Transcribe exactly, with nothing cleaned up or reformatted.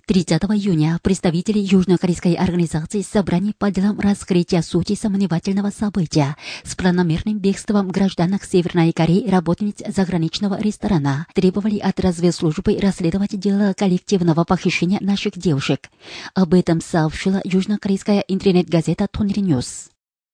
тридцатого июня представители южнокорейской организации «Собрание по делам раскрытия сути сомневательного события» с планомерным бегством гражданок Северной Кореи работниц заграничного ресторана требовали от разведслужбы расследовать дело коллективного похищения наших девушек. Об этом сообщила южнокорейская интернет-газета «Тонри Ньюс».